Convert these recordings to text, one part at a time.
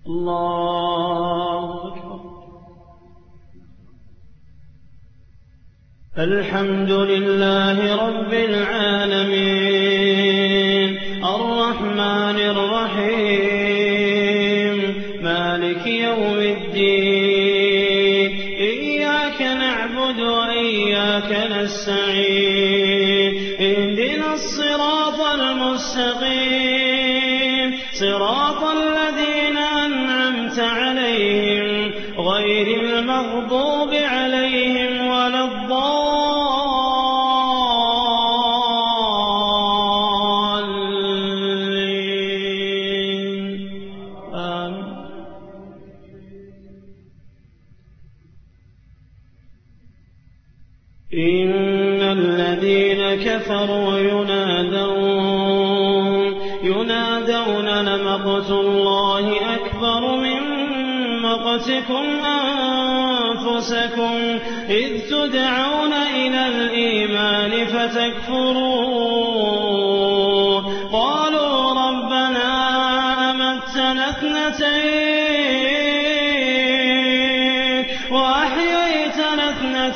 الله أكبر. الحمد لله رب العالمين الرحمن الرحيم مالك يوم الدين إياك نعبد وإياك نستعين اهدنا الصراط المستقيم صراط الذين أنعمت عليهم غير المغضوب عليهم ولا الضالين. آمين. إن الذين كفروا ينادون لمقت الله أكبر من مقتكم أنفسكم إذ تدعون إلى الإيمان فتكفرون قالوا ربنا أمتنا اثنتين وأحييتنا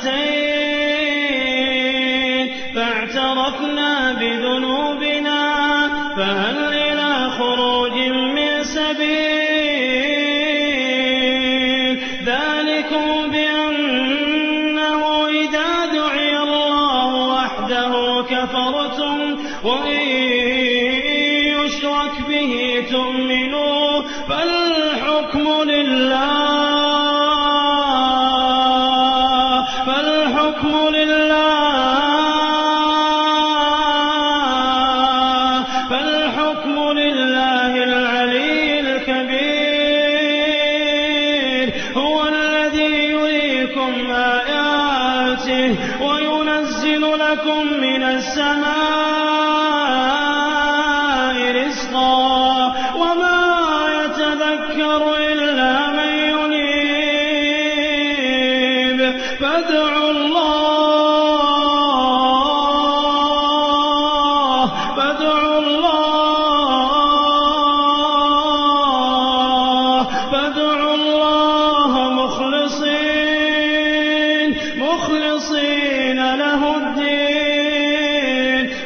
اثنتين فاعترفنا بذنوبنا فهل إلى خروج من سبيل ذلكم بأنه إذا دعي الله وحده كفرتم وإن يشرك به تؤمنوا فالحكم لله العلي الكبير هو الذي يريكم آياته وينزل لكم من السماء رزقا وما يتذكر إلا من ينيب فادعوا الله مخلصين له الدين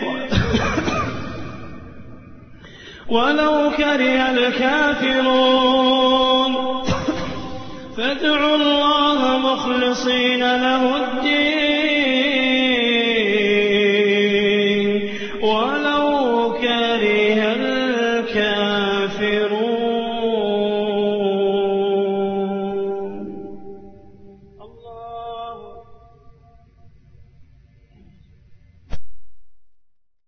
ولو كره الكافرون فادعوا الله مخلصين له الدين ولو كره الكافرون. الله